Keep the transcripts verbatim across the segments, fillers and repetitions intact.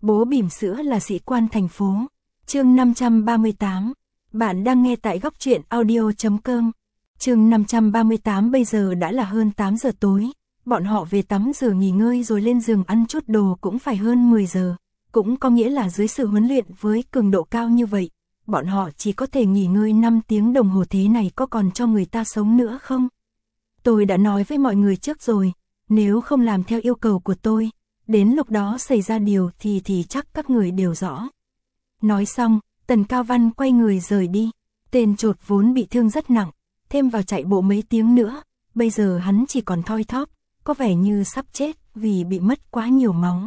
Bố bỉm sữa là sĩ quan thành phố. Chương năm trăm ba mươi tám. Bạn đang nghe tại góc truyện audio chấm com. Chương năm trăm ba mươi tám. Bây giờ đã là hơn tám giờ tối. Bọn họ về tắm rửa nghỉ ngơi rồi lên giường ăn chút đồ cũng phải hơn mười giờ. Cũng có nghĩa là dưới sự huấn luyện với cường độ cao như vậy, bọn họ chỉ có thể nghỉ ngơi năm tiếng đồng hồ, thế này có còn cho người ta sống nữa không? Tôi đã nói với mọi người trước rồi, nếu không làm theo yêu cầu của tôi, đến lúc đó xảy ra điều thì thì chắc các người đều rõ. Nói xong, Tần Cao Văn quay người rời đi. Tên chột vốn bị thương rất nặng, thêm vào chạy bộ mấy tiếng nữa, bây giờ hắn chỉ còn thoi thóp, có vẻ như sắp chết vì bị mất quá nhiều máu.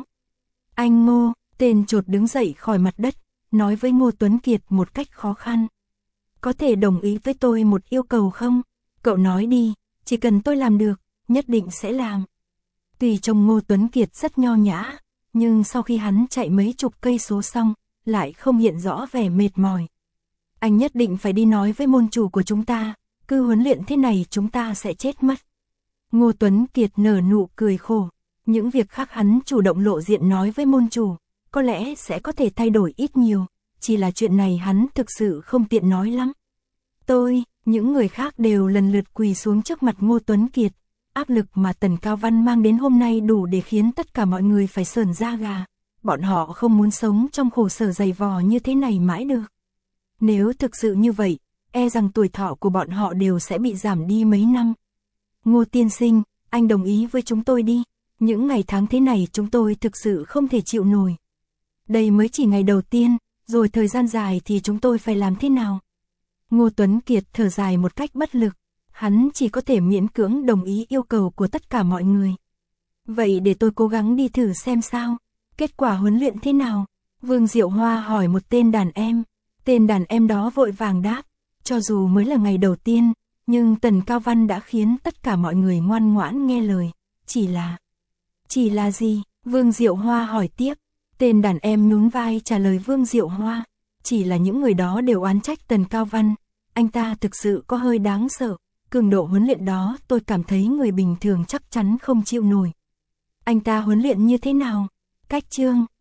Anh Ngô, tên chột đứng dậy khỏi mặt đất, nói với Ngô Tuấn Kiệt một cách khó khăn. Có thể đồng ý với tôi một yêu cầu không? Cậu nói đi, chỉ cần tôi làm được, nhất định sẽ làm. Tuy trông Ngô Tuấn Kiệt rất nho nhã, nhưng sau khi hắn chạy mấy chục cây số xong, lại không hiện rõ vẻ mệt mỏi. Anh nhất định phải đi nói với môn chủ của chúng ta, cứ huấn luyện thế này chúng ta sẽ chết mất. Ngô Tuấn Kiệt nở nụ cười khổ, những việc khác hắn chủ động lộ diện nói với môn chủ, có lẽ sẽ có thể thay đổi ít nhiều, chỉ là chuyện này hắn thực sự không tiện nói lắm. Tôi, những người khác đều lần lượt quỳ xuống trước mặt Ngô Tuấn Kiệt, áp lực mà Tần Cao Văn mang đến hôm nay đủ để khiến tất cả mọi người phải sởn da gà, bọn họ không muốn sống trong khổ sở dày vò như thế này mãi được. Nếu thực sự như vậy, e rằng tuổi thọ của bọn họ đều sẽ bị giảm đi mấy năm. Ngô tiên sinh, anh đồng ý với chúng tôi đi, những ngày tháng thế này chúng tôi thực sự không thể chịu nổi. Đây mới chỉ ngày đầu tiên, rồi thời gian dài thì chúng tôi phải làm thế nào? Ngô Tuấn Kiệt thở dài một cách bất lực, hắn chỉ có thể miễn cưỡng đồng ý yêu cầu của tất cả mọi người. Vậy để tôi cố gắng đi thử xem sao, kết quả huấn luyện thế nào? Vương Diệu Hoa hỏi một tên đàn em, tên đàn em đó vội vàng đáp, cho dù mới là ngày đầu tiên, nhưng Tần Cao Văn đã khiến tất cả mọi người ngoan ngoãn nghe lời, chỉ là... Chỉ là gì? Vương Diệu Hoa hỏi tiếp. Tên đàn em nhún vai trả lời Vương Diệu Hoa, chỉ là những người đó đều oán trách Tần Cao Văn, anh ta thực sự có hơi đáng sợ, cường độ huấn luyện đó tôi cảm thấy người bình thường chắc chắn không chịu nổi. Anh ta huấn luyện như thế nào? Cách chương,